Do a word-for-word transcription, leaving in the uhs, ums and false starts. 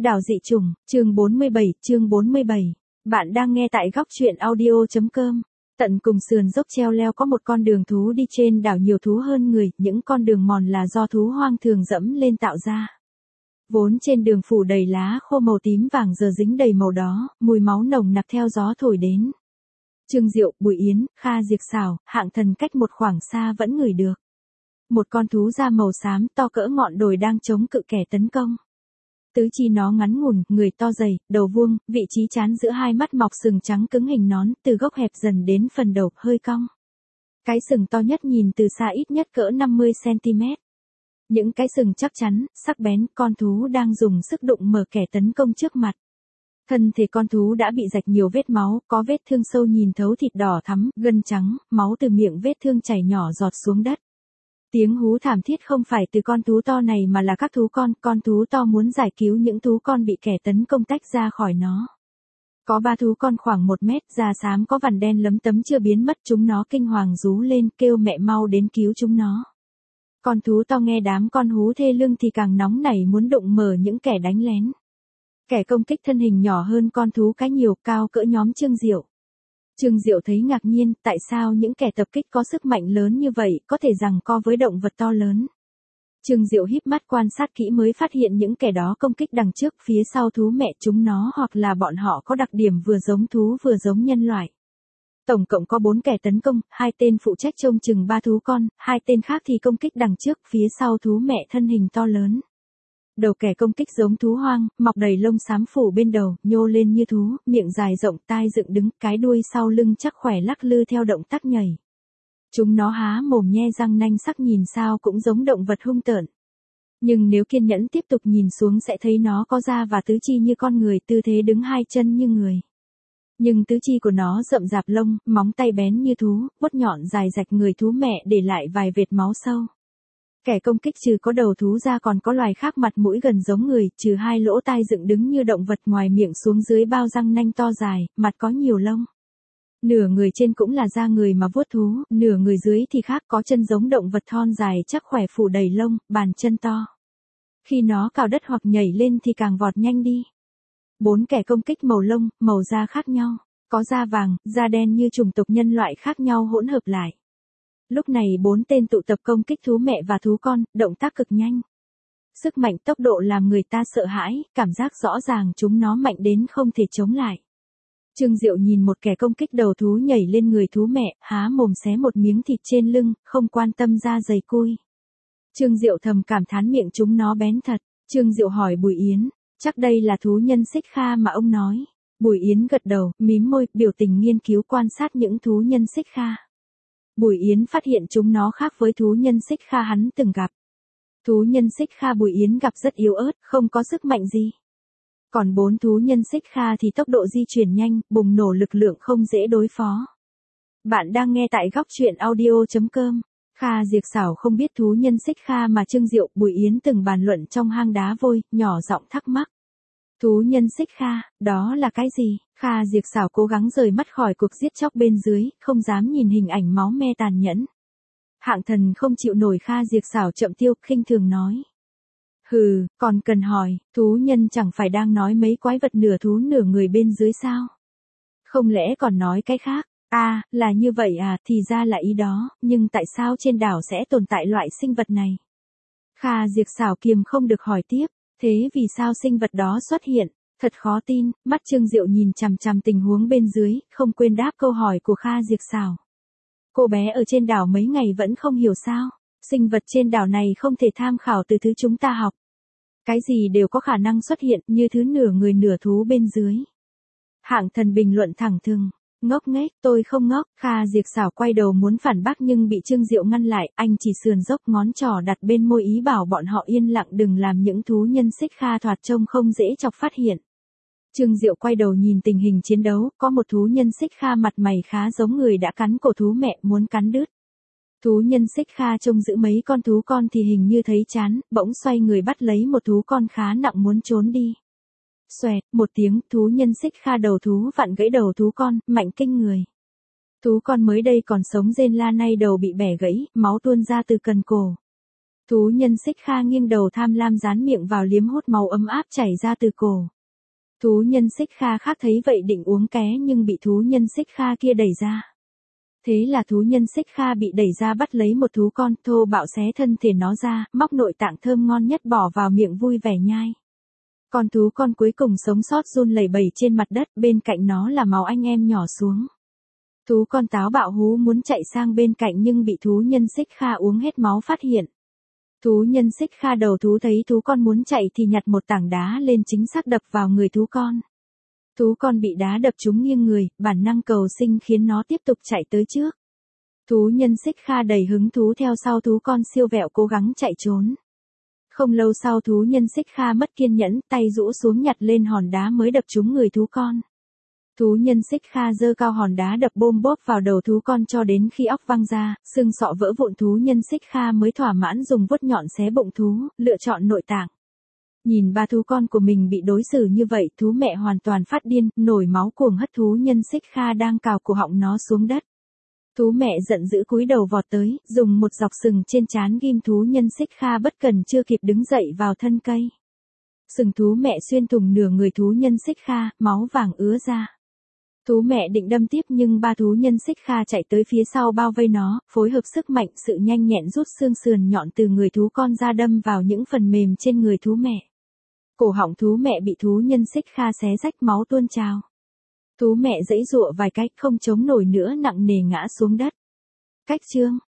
Đảo dị chủng, chương bốn mươi bảy, chương bốn mươi bảy. Bạn đang nghe tại góc truyện audio.com. Tận cùng sườn dốc treo leo có một con đường thú đi trên đảo nhiều thú hơn người, những con đường mòn là do thú hoang thường dẫm lên tạo ra. Vốn trên đường phủ đầy lá khô màu tím vàng giờ dính đầy màu đó, mùi máu nồng nặc theo gió thổi đến. Trương Diệu, Bùi Yến, Kha Diệp Xảo, Hạng Thần cách một khoảng xa vẫn ngửi được. Một con thú da màu xám to cỡ ngọn đồi đang chống cự kẻ tấn công. Tứ chi nó ngắn ngủn, người to dày, đầu vuông, vị trí trán giữa hai mắt mọc sừng trắng cứng hình nón, từ gốc hẹp dần đến phần đầu hơi cong. Cái sừng to nhất nhìn từ xa ít nhất cỡ năm mươi xăng-ti-mét. Những cái sừng chắc chắn, sắc bén, con thú đang dùng sức đụng mở kẻ tấn công trước mặt. Thân thể con thú đã bị rạch nhiều vết máu, có vết thương sâu nhìn thấu thịt đỏ thắm, gân trắng, máu từ miệng vết thương chảy nhỏ giọt xuống đất. Tiếng hú thảm thiết không phải từ con thú to này mà là các thú con, con thú to muốn giải cứu những thú con bị kẻ tấn công tách ra khỏi nó. Có ba thú con khoảng một mét, da xám có vằn đen lấm tấm chưa biến mất, chúng nó kinh hoàng rú lên kêu mẹ mau đến cứu chúng nó. Con thú to nghe đám con hú thê lưng thì càng nóng nảy muốn đụng mở những kẻ đánh lén. Kẻ công kích thân hình nhỏ hơn con thú cái nhiều, cao cỡ nhóm Trương Diệu. Trương Diệu thấy ngạc nhiên, tại sao những kẻ tập kích có sức mạnh lớn như vậy, có thể giằng co với động vật to lớn. Trương Diệu híp mắt quan sát kỹ mới phát hiện những kẻ đó công kích đằng trước phía sau thú mẹ chúng nó hoặc là bọn họ có đặc điểm vừa giống thú vừa giống nhân loại. Tổng cộng có bốn kẻ tấn công, hai tên phụ trách trông chừng ba thú con, hai tên khác thì công kích đằng trước phía sau thú mẹ thân hình to lớn. Đầu kẻ công kích giống thú hoang, mọc đầy lông xám phủ bên đầu, nhô lên như thú, miệng dài rộng, tai dựng đứng, cái đuôi sau lưng chắc khỏe lắc lư theo động tác nhảy. Chúng nó há mồm nhe răng nanh sắc nhìn sao cũng giống động vật hung tợn. Nhưng nếu kiên nhẫn tiếp tục nhìn xuống sẽ thấy nó có da và tứ chi như con người, tư thế đứng hai chân như người. Nhưng tứ chi của nó rậm rạp lông, móng tay bén như thú, vuốt nhọn dài rạch người thú mẹ để lại vài vệt máu sâu. Kẻ công kích trừ có đầu thú ra còn có loài khác mặt mũi gần giống người, trừ hai lỗ tai dựng đứng như động vật ngoài miệng xuống dưới bao răng nanh to dài, mặt có nhiều lông. Nửa người trên cũng là da người mà vuốt thú, nửa người dưới thì khác có chân giống động vật thon dài chắc khỏe phủ đầy lông, bàn chân to. Khi nó cào đất hoặc nhảy lên thì càng vọt nhanh đi. Bốn kẻ công kích màu lông, màu da khác nhau, có da vàng, da đen như chủng tộc nhân loại khác nhau hỗn hợp lại. Lúc này bốn tên tụ tập công kích thú mẹ và thú con, động tác cực nhanh. Sức mạnh tốc độ làm người ta sợ hãi, cảm giác rõ ràng chúng nó mạnh đến không thể chống lại. Trương Diệu nhìn một kẻ công kích đầu thú nhảy lên người thú mẹ, há mồm xé một miếng thịt trên lưng, không quan tâm da dày cui. Trương Diệu thầm cảm thán miệng chúng nó bén thật. Trương Diệu hỏi Bùi Yến, chắc đây là thú nhân xích kha mà ông nói. Bùi Yến gật đầu, mím môi, biểu tình nghiên cứu quan sát những thú nhân xích kha. Bùi Yến phát hiện chúng nó khác với thú nhân xích kha hắn từng gặp. Thú nhân xích kha Bùi Yến gặp rất yếu ớt, không có sức mạnh gì. Còn bốn thú nhân xích kha thì tốc độ di chuyển nhanh, bùng nổ lực lượng không dễ đối phó. Bạn đang nghe tại góc truyện audio.com. Kha Diệp Xảo không biết thú nhân xích kha mà Trương Diệu, Bùi Yến từng bàn luận trong hang đá vôi, nhỏ giọng thắc mắc. Thú nhân xích kha, đó là cái gì? Kha Diệp Xảo cố gắng rời mắt khỏi cuộc giết chóc bên dưới, không dám nhìn hình ảnh máu me tàn nhẫn. Hạng Thần không chịu nổi Kha Diệp Xảo chậm tiêu, khinh thường nói. Hừ, còn cần hỏi, thú nhân chẳng phải đang nói mấy quái vật nửa thú nửa người bên dưới sao? Không lẽ còn nói cái khác? À, là như vậy à, thì ra là ý đó, nhưng tại sao trên đảo sẽ tồn tại loại sinh vật này? Kha Diệp Xảo kiềm không được hỏi tiếp, thế vì sao sinh vật đó xuất hiện? Thật khó tin, mắt Trương Diệu nhìn chằm chằm tình huống bên dưới, không quên đáp câu hỏi của Kha Diệp Xảo. Cô bé ở trên đảo mấy ngày vẫn không hiểu sao? Sinh vật trên đảo này không thể tham khảo từ thứ chúng ta học. Cái gì đều có khả năng xuất hiện như thứ nửa người nửa thú bên dưới. Hạng Thần bình luận thẳng thừng. Ngốc nghếch, tôi không ngốc. Kha Diệp Xảo quay đầu muốn phản bác nhưng bị Trương Diệu ngăn lại, anh chỉ sườn dốc ngón trỏ đặt bên môi ý bảo bọn họ yên lặng đừng làm những thú nhân xích kha thoạt trông không dễ chọc phát hiện. Trương Diệu quay đầu nhìn tình hình chiến đấu, có một thú nhân xích kha mặt mày khá giống người đã cắn cổ thú mẹ muốn cắn đứt. Thú nhân xích kha trông giữ mấy con thú con thì hình như thấy chán, bỗng xoay người bắt lấy một thú con khá nặng muốn trốn đi. Xoẹt, một tiếng, thú nhân xích kha đầu thú vặn gãy đầu thú con, mạnh kinh người. Thú con mới đây còn sống rên la nay đầu bị bẻ gãy, máu tuôn ra từ cần cổ. Thú nhân xích kha nghiêng đầu tham lam dán miệng vào liếm hút máu ấm áp chảy ra từ cổ. Thú nhân xích kha khác thấy vậy định uống ké nhưng bị thú nhân xích kha kia đẩy ra. Thế là thú nhân xích kha bị đẩy ra bắt lấy một thú con, thô bạo xé thân thể nó ra, móc nội tạng thơm ngon nhất bỏ vào miệng vui vẻ nhai. Con thú con cuối cùng sống sót run lẩy bẩy trên mặt đất, bên cạnh nó là máu anh em nhỏ xuống. Thú con táo bạo hú muốn chạy sang bên cạnh nhưng bị thú nhân xích kha uống hết máu phát hiện. Thú nhân xích kha đầu thú thấy thú con muốn chạy thì nhặt một tảng đá lên chính xác đập vào người thú con. Thú con bị đá đập trúng nghiêng người, bản năng cầu sinh khiến nó tiếp tục chạy tới trước. Thú nhân xích kha đầy hứng thú theo sau thú con siêu vẹo cố gắng chạy trốn. Không lâu sau thú nhân xích kha mất kiên nhẫn, tay rũ xuống nhặt lên hòn đá mới đập trúng người thú con. Thú nhân xích kha giơ cao hòn đá đập bôm bốp vào đầu thú con cho đến khi óc văng ra, xương sọ vỡ vụn, thú nhân xích kha mới thỏa mãn dùng vuốt nhọn xé bụng thú, lựa chọn nội tạng. Nhìn ba thú con của mình bị đối xử như vậy, thú mẹ hoàn toàn phát điên, nổi máu cuồng hất thú nhân xích kha đang cào cổ họng nó xuống đất. Thú mẹ giận dữ cúi đầu vọt tới, dùng một dọc sừng trên trán ghim thú nhân xích kha bất cần chưa kịp đứng dậy vào thân cây. Sừng thú mẹ xuyên thủng nửa người thú nhân xích kha, máu vàng ứa ra. Thú mẹ định đâm tiếp nhưng ba thú nhân xích kha chạy tới phía sau bao vây nó, phối hợp sức mạnh sự nhanh nhẹn rút xương sườn nhọn từ người thú con ra đâm vào những phần mềm trên người thú mẹ. Cổ họng thú mẹ bị thú nhân xích kha xé rách, máu tuôn trào. Thú mẹ giãy giụa vài cách không chống nổi nữa, nặng nề ngã xuống đất. Cách chương